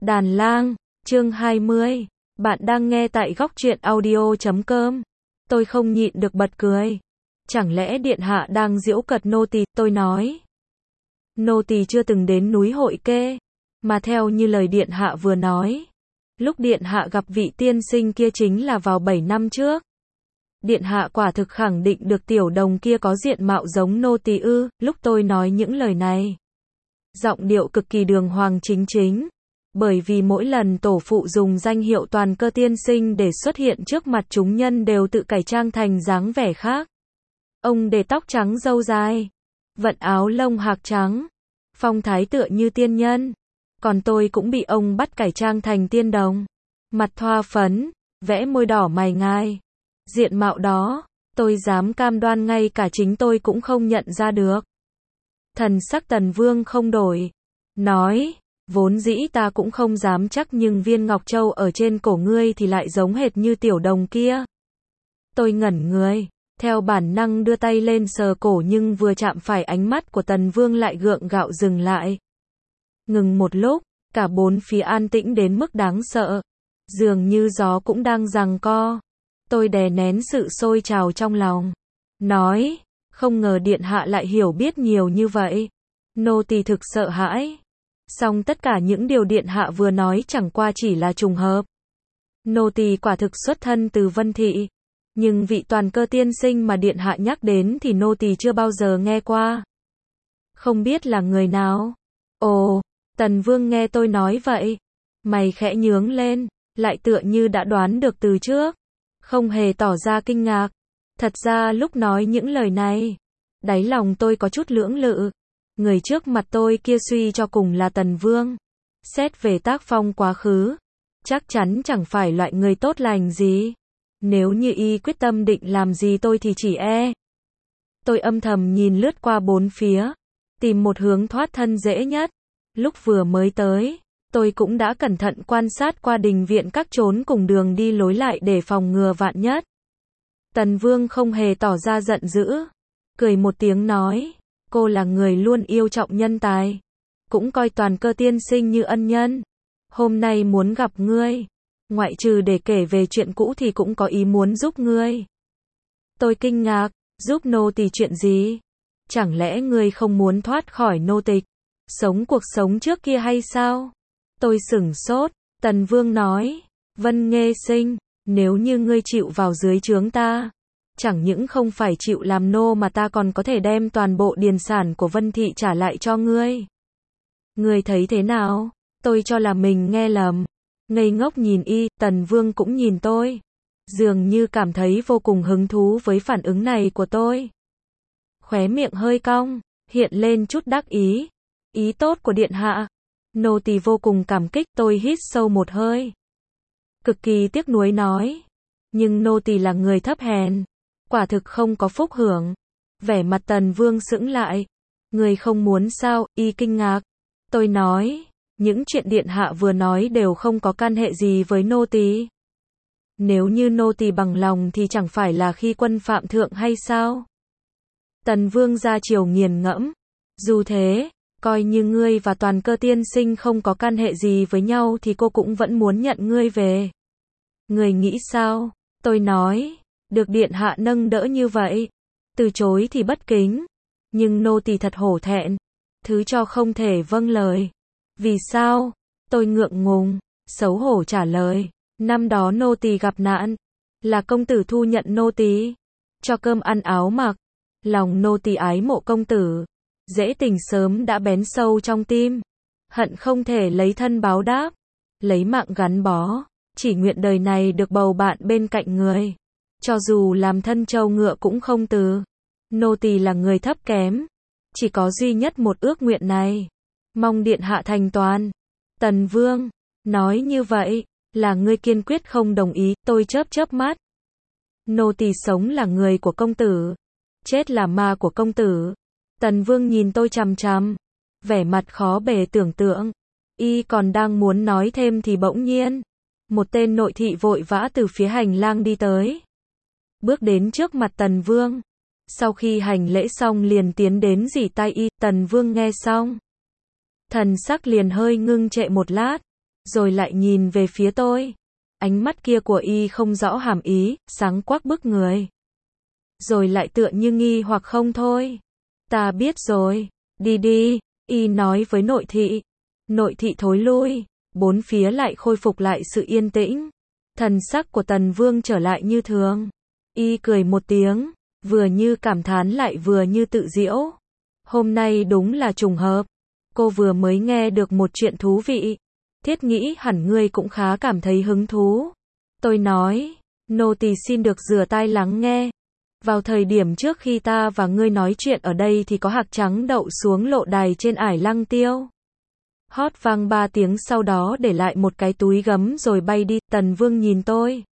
Đàn lang, chương 20. Bạn đang nghe tại góc truyện audio.com. Tôi không nhịn được bật cười. Chẳng lẽ điện hạ đang giễu cợt nô tỳ, tôi nói. Nô tỳ chưa từng đến núi Hội Kê, mà theo như lời điện hạ vừa nói, lúc điện hạ gặp vị tiên sinh kia chính là vào 7 năm trước. Điện hạ quả thực khẳng định được tiểu đồng kia có diện mạo giống nô tỳ ư? Lúc tôi nói những lời này, giọng điệu cực kỳ đường hoàng chính chính, bởi vì mỗi lần tổ phụ dùng danh hiệu Toàn Cơ tiên sinh để xuất hiện trước mặt chúng nhân đều tự cải trang thành dáng vẻ khác. Ông để tóc trắng râu dài, vận áo lông hạc trắng, phong thái tựa như tiên nhân. Còn tôi cũng bị ông bắt cải trang thành tiên đồng, mặt thoa phấn, vẽ môi đỏ mày ngai. Diện mạo đó, tôi dám cam đoan ngay cả chính tôi cũng không nhận ra được. Thần sắc Tần Vương không đổi, nói, vốn dĩ ta cũng không dám chắc nhưng viên ngọc châu ở trên cổ ngươi thì lại giống hệt như tiểu đồng kia. Tôi ngẩn người, theo bản năng đưa tay lên sờ cổ nhưng vừa chạm phải ánh mắt của Tần Vương lại gượng gạo dừng lại. Ngừng một lúc, cả bốn phía an tĩnh đến mức đáng sợ, dường như gió cũng đang giằng co. Tôi đè nén sự sôi trào trong lòng, nói, không ngờ điện hạ lại hiểu biết nhiều như vậy. Nô tỳ thực sợ hãi. Song tất cả những điều điện hạ vừa nói chẳng qua chỉ là trùng hợp. Nô tỳ quả thực xuất thân từ Vân Thị, nhưng vị Toàn Cơ tiên sinh mà điện hạ nhắc đến thì nô tỳ chưa bao giờ nghe qua. Không biết là người nào? Ồ, Tần Vương nghe tôi nói vậy, mày khẽ nhướng lên, lại tựa như đã đoán được từ trước, không hề tỏ ra kinh ngạc. Thật ra lúc nói những lời này, đáy lòng tôi có chút lưỡng lự. Người trước mặt tôi kia suy cho cùng là Tần Vương. Xét về tác phong quá khứ, chắc chắn chẳng phải loại người tốt lành gì. Nếu như y quyết tâm định làm gì tôi thì chỉ e. Tôi âm thầm nhìn lướt qua bốn phía, tìm một hướng thoát thân dễ nhất. Lúc vừa mới tới, tôi cũng đã cẩn thận quan sát qua đình viện các chốn cùng đường đi lối lại để phòng ngừa vạn nhất. Tần Vương không hề tỏ ra giận dữ, cười một tiếng nói, cô là người luôn yêu trọng nhân tài, cũng coi Toàn Cơ tiên sinh như ân nhân. Hôm nay muốn gặp ngươi, ngoại trừ để kể về chuyện cũ thì cũng có ý muốn giúp ngươi. Tôi kinh ngạc, giúp nô tỳ chuyện gì? Chẳng lẽ ngươi không muốn thoát khỏi nô tịch, sống cuộc sống trước kia hay sao? Tôi sửng sốt. Tần Vương nói, Vân Nghê Sinh, nếu như ngươi chịu vào dưới trướng ta, chẳng những không phải chịu làm nô mà ta còn có thể đem toàn bộ điền sản của Vân Thị trả lại cho ngươi. Ngươi thấy thế nào? Tôi cho là mình nghe lầm, ngây ngốc nhìn y. Tần Vương cũng nhìn tôi, dường như cảm thấy vô cùng hứng thú với phản ứng này của tôi. Khóe miệng hơi cong, hiện lên chút đắc ý. Ý tốt của điện hạ, nô tỳ vô cùng cảm kích. Tôi hít sâu một hơi, cực kỳ tiếc nuối nói, nhưng nô tỳ là người thấp hèn, quả thực không có phúc hưởng. Vẻ mặt Tần Vương sững lại. Người không muốn sao? Y kinh ngạc. Tôi nói, những chuyện điện hạ vừa nói đều không có can hệ gì với nô tỳ. Nếu như nô tỳ bằng lòng thì chẳng phải là khi quân phạm thượng hay sao? Tần Vương ra chiều nghiền ngẫm. Dù thế, coi như ngươi và Toàn Cơ tiên sinh không có can hệ gì với nhau thì cô cũng vẫn muốn nhận ngươi về. Ngươi nghĩ sao? Tôi nói, được điện hạ nâng đỡ như vậy, từ chối thì bất kính, nhưng nô tỳ thật hổ thẹn, thứ cho không thể vâng lời. Vì sao? Tôi ngượng ngùng, xấu hổ trả lời, năm đó nô tỳ gặp nạn, là công tử thu nhận nô tỳ, cho cơm ăn áo mặc, lòng nô tỳ ái mộ công tử, dễ tình sớm đã bén sâu trong tim, hận không thể lấy thân báo đáp, lấy mạng gắn bó, chỉ nguyện đời này được bầu bạn bên cạnh người, cho dù làm thân trâu ngựa cũng không từ. Nô tỳ là người thấp kém, chỉ có duy nhất một ước nguyện này, mong điện hạ thành toàn. Tần Vương nói như vậy, là ngươi kiên quyết không đồng ý? Tôi chớp chớp mắt. Nô tỳ sống là người của công tử, chết là ma của công tử. Tần Vương nhìn tôi chằm chằm, vẻ mặt khó bề tưởng tượng. Y còn đang muốn nói thêm thì bỗng nhiên, một tên nội thị vội vã từ phía hành lang đi tới, bước đến trước mặt Tần Vương. Sau khi hành lễ xong liền tiến đến rỉ tai y. Tần Vương nghe xong, thần sắc liền hơi ngưng trệ một lát, rồi lại nhìn về phía tôi. Ánh mắt kia của y không rõ hàm ý, sáng quắc bức người. Rồi lại tựa như nghi hoặc không thôi. Ta biết rồi, đi đi, y nói với nội thị. Nội thị thối lui, bốn phía lại khôi phục lại sự yên tĩnh. Thần sắc của Tần Vương trở lại như thường. Y cười một tiếng, vừa như cảm thán lại vừa như tự giễu. Hôm nay đúng là trùng hợp. Cô vừa mới nghe được một chuyện thú vị. Thiết nghĩ hẳn ngươi cũng khá cảm thấy hứng thú. Tôi nói, nô tỳ xin được rửa tai lắng nghe. Vào thời điểm trước khi ta và ngươi nói chuyện ở đây thì có hạc trắng đậu xuống lộ đài trên ải Lăng Tiêu. Hót vang 3 tiếng sau đó để lại một cái túi gấm rồi bay đi. Tần Vương nhìn tôi.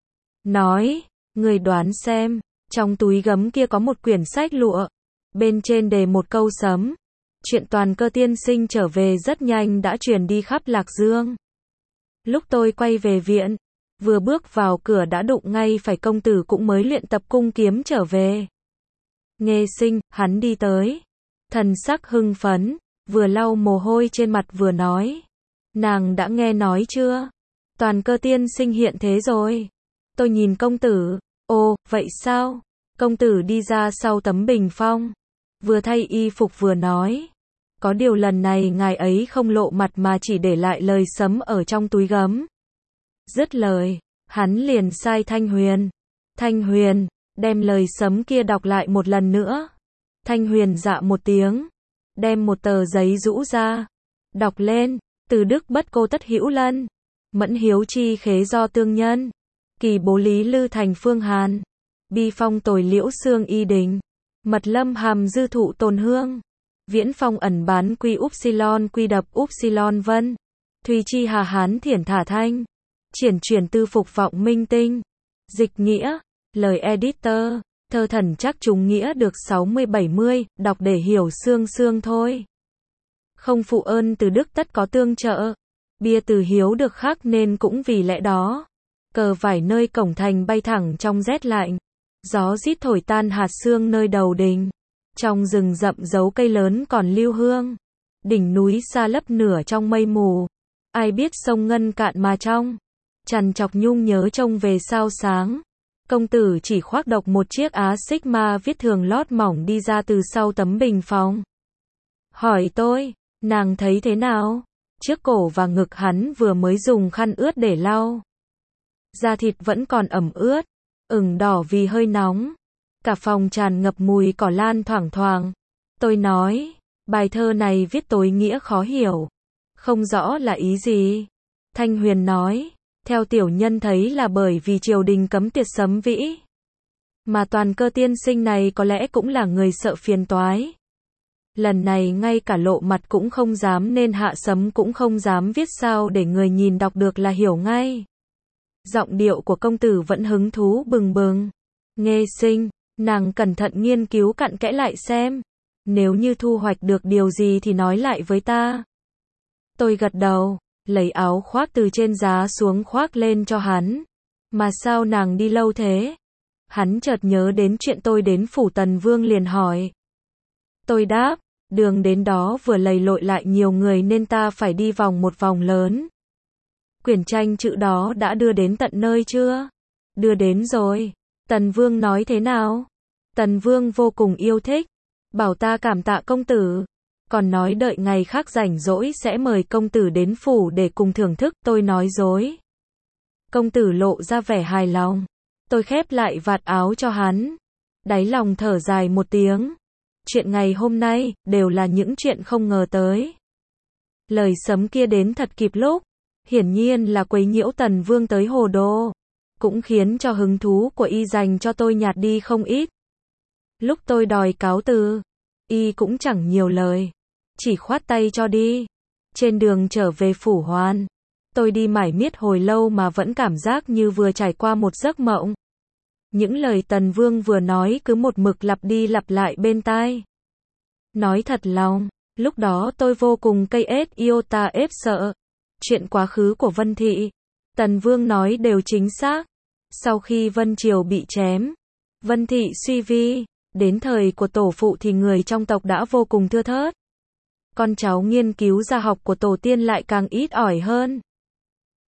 Nói, ngươi đoán xem, trong túi gấm kia có một quyển sách lụa. Bên trên đề một câu sấm. Chuyện Toàn Cơ tiên sinh trở về rất nhanh đã truyền đi khắp Lạc Dương. Lúc tôi quay về viện, vừa bước vào cửa đã đụng ngay phải công tử cũng mới luyện tập cung kiếm trở về. Nghê Sinh, hắn đi tới. Thần sắc hưng phấn, vừa lau mồ hôi trên mặt vừa nói. Nàng đã nghe nói chưa? Toàn Cơ tiên sinh hiện thế rồi. Tôi nhìn công tử. Ồ, vậy sao? Công tử đi ra sau tấm bình phong. Vừa thay y phục vừa nói. Có điều lần này ngài ấy không lộ mặt mà chỉ để lại lời sấm ở trong túi gấm. Dứt lời, hắn liền sai Thanh Huyền. Thanh Huyền, đem lời sấm kia đọc lại một lần nữa. Thanh Huyền dạ một tiếng, đem một tờ giấy rũ ra. Đọc lên, từ đức bất cô tất hữu lân. Mẫn hiếu chi khế do tương nhân. Kỳ bố lý lư thành phương hàn. Bi phong tồi liễu xương y đình. Mật lâm hàm dư thụ tồn hương. Viễn phong ẩn bán quy upsilon quy đập upsilon vân. Thùy chi hà hán thiển thả thanh. Triển chuyển tư phục vọng minh tinh. Dịch nghĩa, lời editor, thơ thần chắc trúng nghĩa được 60-70, đọc để hiểu xương xương thôi. Không phụ ơn từ đức tất có tương trợ. Bia từ hiếu được khắc nên cũng vì lẽ đó. Cờ vải nơi cổng thành bay thẳng trong rét lạnh. Gió rít thổi tan hạt sương nơi đầu đình. Trong rừng rậm dấu cây lớn còn lưu hương. Đỉnh núi xa lấp nửa trong mây mù. Ai biết sông ngân cạn mà trong. Trằn trọc nhung nhớ trông về sao sáng. Công tử chỉ khoác độc một chiếc áo xích ma viết thường lót mỏng đi ra từ sau tấm bình phong. Hỏi tôi, nàng thấy thế nào? Chiếc cổ và ngực hắn vừa mới dùng khăn ướt để lau. Da thịt vẫn còn ẩm ướt, ửng đỏ vì hơi nóng. Cả phòng tràn ngập mùi cỏ lan thoảng thoảng. Tôi nói, bài thơ này viết tối nghĩa khó hiểu. Không rõ là ý gì. Thanh Huyền nói, theo tiểu nhân thấy là bởi vì triều đình cấm tiệt sấm vĩ. Mà Toàn Cơ tiên sinh này có lẽ cũng là người sợ phiền toái. Lần này ngay cả lộ mặt cũng không dám nên hạ sấm cũng không dám viết sao để người nhìn đọc được là hiểu ngay. Giọng điệu của công tử vẫn hứng thú bừng bừng. Nghê Sinh, nàng cẩn thận nghiên cứu cặn kẽ lại xem. Nếu như thu hoạch được điều gì thì nói lại với ta. Tôi gật đầu, lấy áo khoác từ trên giá xuống khoác lên cho hắn. Mà sao nàng đi lâu thế? Hắn chợt nhớ đến chuyện tôi đến phủ Tần Vương liền hỏi. Tôi đáp, đường đến đó vừa lầy lội lại nhiều người nên ta phải đi vòng một vòng lớn. Quyển tranh chữ đó đã đưa đến tận nơi chưa? Đưa đến rồi. Tần Vương nói thế nào? Tần Vương vô cùng yêu thích. Bảo ta cảm tạ công tử. Còn nói đợi ngày khác rảnh rỗi sẽ mời công tử đến phủ để cùng thưởng thức. Tôi nói dối. Công tử lộ ra vẻ hài lòng. Tôi khép lại vạt áo cho hắn. Đáy lòng thở dài một tiếng. Chuyện ngày hôm nay đều là những chuyện không ngờ tới. Lời sấm kia đến thật kịp lúc. Hiển nhiên là quấy nhiễu Tần Vương tới hồ đồ. Cũng khiến cho hứng thú của y dành cho tôi nhạt đi không ít. Lúc tôi đòi cáo từ, y cũng chẳng nhiều lời. Chỉ khoát tay cho đi. Trên đường trở về phủ Hoan, tôi đi mải miết hồi lâu mà vẫn cảm giác như vừa trải qua một giấc mộng. Những lời Tần Vương vừa nói cứ một mực lặp đi lặp lại bên tai. Nói thật lòng, lúc đó tôi vô cùng cây ết iota ếp sợ. Chuyện quá khứ của Vân Thị, Tần Vương nói đều chính xác. Sau khi Vân Triều bị chém, Vân Thị suy vi, đến thời của tổ phụ thì người trong tộc đã vô cùng thưa thớt. Con cháu nghiên cứu gia học của tổ tiên lại càng ít ỏi hơn.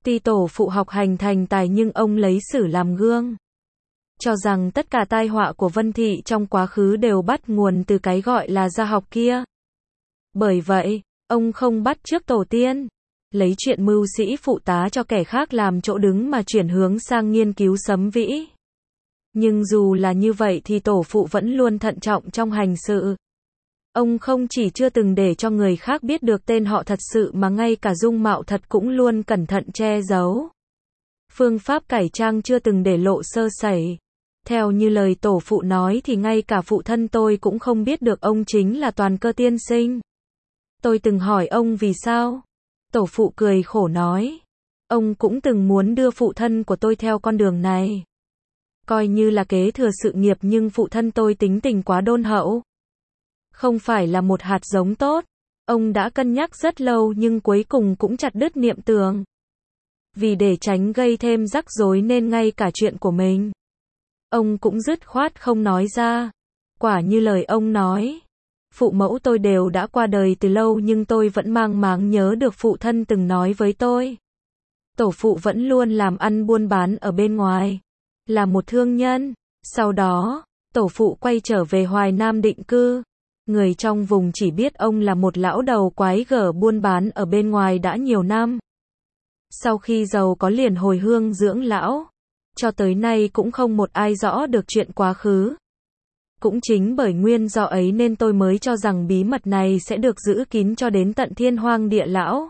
Tuy tổ phụ học hành thành tài nhưng ông lấy sử làm gương. Cho rằng tất cả tai họa của Vân Thị trong quá khứ đều bắt nguồn từ cái gọi là gia học kia. Bởi vậy, ông không bắt chước tổ tiên, lấy chuyện mưu sĩ phụ tá cho kẻ khác làm chỗ đứng mà chuyển hướng sang nghiên cứu sấm vĩ. Nhưng dù là như vậy thì tổ phụ vẫn luôn thận trọng trong hành sự. Ông không chỉ chưa từng để cho người khác biết được tên họ thật sự mà ngay cả dung mạo thật cũng luôn cẩn thận che giấu. Phương pháp cải trang chưa từng để lộ sơ sẩy. Theo như lời tổ phụ nói thì ngay cả phụ thân tôi cũng không biết được ông chính là Toàn Cơ tiên sinh. Tôi từng hỏi ông vì sao? Tổ phụ cười khổ nói. Ông cũng từng muốn đưa phụ thân của tôi theo con đường này. Coi như là kế thừa sự nghiệp nhưng phụ thân tôi tính tình quá đôn hậu. Không phải là một hạt giống tốt. Ông đã cân nhắc rất lâu nhưng cuối cùng cũng chặt đứt niệm tưởng. Vì để tránh gây thêm rắc rối nên ngay cả chuyện của mình, ông cũng dứt khoát không nói ra. Quả như lời ông nói. Phụ mẫu tôi đều đã qua đời từ lâu nhưng tôi vẫn mang máng nhớ được phụ thân từng nói với tôi. Tổ phụ vẫn luôn làm ăn buôn bán ở bên ngoài. Là một thương nhân. Sau đó, tổ phụ quay trở về Hoài Nam định cư. Người trong vùng chỉ biết ông là một lão đầu quái gở buôn bán ở bên ngoài đã nhiều năm. Sau khi giàu có liền hồi hương dưỡng lão. Cho tới nay cũng không một ai rõ được chuyện quá khứ. Cũng chính bởi nguyên do ấy nên tôi mới cho rằng bí mật này sẽ được giữ kín cho đến tận thiên hoang địa lão.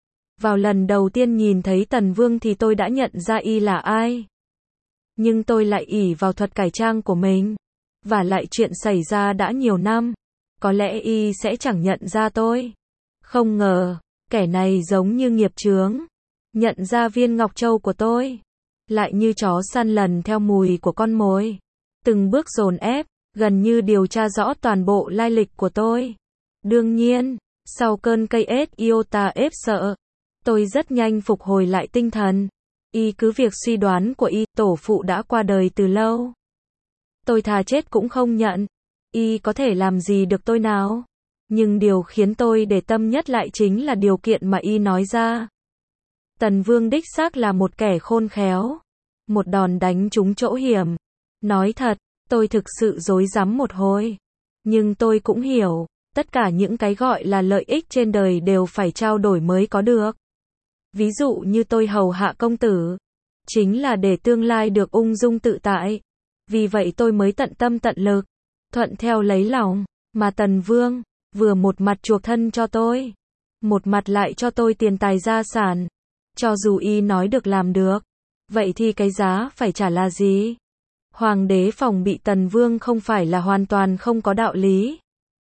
Vào lần đầu tiên nhìn thấy Tần Vương thì tôi đã nhận ra y là ai. Nhưng tôi lại ỷ vào thuật cải trang của mình. Và lại chuyện xảy ra đã nhiều năm. Có lẽ y sẽ chẳng nhận ra tôi. Không ngờ, kẻ này giống như nghiệp chướng. Nhận ra viên ngọc châu của tôi. Lại như chó săn lần theo mùi của con mồi. Từng bước dồn ép, gần như điều tra rõ toàn bộ lai lịch của tôi. Đương nhiên, sau cơn cây ết iota ép sợ, tôi rất nhanh phục hồi lại tinh thần. Y cứ việc suy đoán của y, tổ phụ đã qua đời từ lâu. Tôi thà chết cũng không nhận. Y có thể làm gì được tôi nào? Nhưng điều khiến tôi để tâm nhất lại chính là điều kiện mà y nói ra. Tần Vương đích xác là một kẻ khôn khéo. Một đòn đánh trúng chỗ hiểm. Nói thật, tôi thực sự rối rắm một hồi. Nhưng tôi cũng hiểu, tất cả những cái gọi là lợi ích trên đời đều phải trao đổi mới có được. Ví dụ như tôi hầu hạ công tử, chính là để tương lai được ung dung tự tại. Vì vậy tôi mới tận tâm tận lực, thuận theo lấy lòng, mà Tần Vương, vừa một mặt chuộc thân cho tôi, một mặt lại cho tôi tiền tài gia sản. Cho dù y nói được làm được, vậy thì cái giá phải trả là gì? Hoàng đế phòng bị Tần Vương không phải là hoàn toàn không có đạo lý.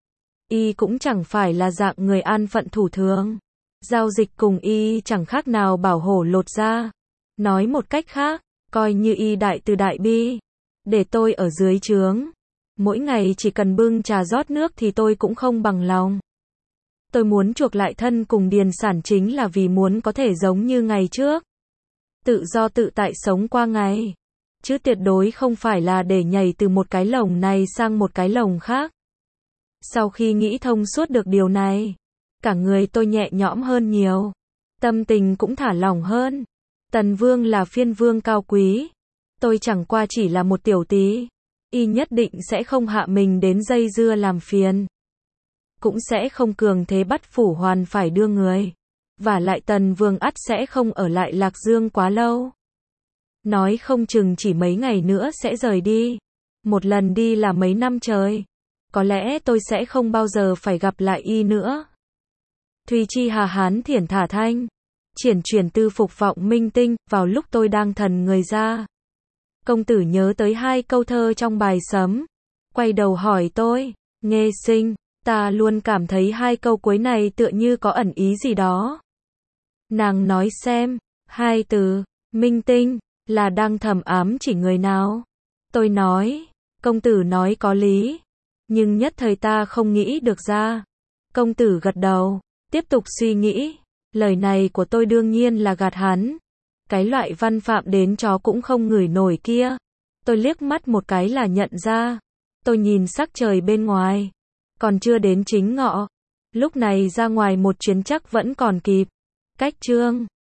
Y cũng chẳng phải là dạng người an phận thủ thường. Giao dịch cùng y chẳng khác nào bảo hổ lột da. Nói một cách khác, coi như y đại từ đại bi. Để tôi ở dưới trướng. Mỗi ngày chỉ cần bưng trà rót nước thì tôi cũng không bằng lòng. Tôi muốn chuộc lại thân cùng điền sản chính là vì muốn có thể giống như ngày trước. Tự do tự tại sống qua ngày. Chứ tuyệt đối không phải là để nhảy từ một cái lồng này sang một cái lồng khác. Sau khi nghĩ thông suốt được điều này, cả người tôi nhẹ nhõm hơn nhiều. Tâm tình cũng thả lỏng hơn. Tần Vương là phiên vương cao quý. Tôi chẳng qua chỉ là một tiểu tí. Y nhất định sẽ không hạ mình đến dây dưa làm phiền. Cũng sẽ không cường thế bắt Phủ Hoàn phải đưa người. Và lại Tần Vương ắt sẽ không ở lại Lạc Dương quá lâu. Nói không chừng chỉ mấy ngày nữa sẽ rời đi. Một lần đi là mấy năm trời. Có lẽ tôi sẽ không bao giờ phải gặp lại y nữa. Thùy Chi hà hán thiển thả thanh. Triển chuyển tư phục vọng minh tinh. Vào lúc tôi đang thần người ra, công tử nhớ tới hai câu thơ trong bài sấm. Quay đầu hỏi tôi. Nghê sinh, ta luôn cảm thấy hai câu cuối này tựa như có ẩn ý gì đó. Nàng nói xem. Hai từ minh tinh là đang thầm ám chỉ người nào? Tôi nói. Công tử nói có lý. Nhưng nhất thời ta không nghĩ được ra. Công tử gật đầu. Tiếp tục suy nghĩ. Lời này của tôi đương nhiên là gạt hắn. Cái loại văn phạm đến chó cũng không ngửi nổi kia. Tôi liếc mắt một cái là nhận ra. Tôi nhìn sắc trời bên ngoài. Còn chưa đến chính ngọ. Lúc này ra ngoài một chuyến chắc vẫn còn kịp. Cách Trương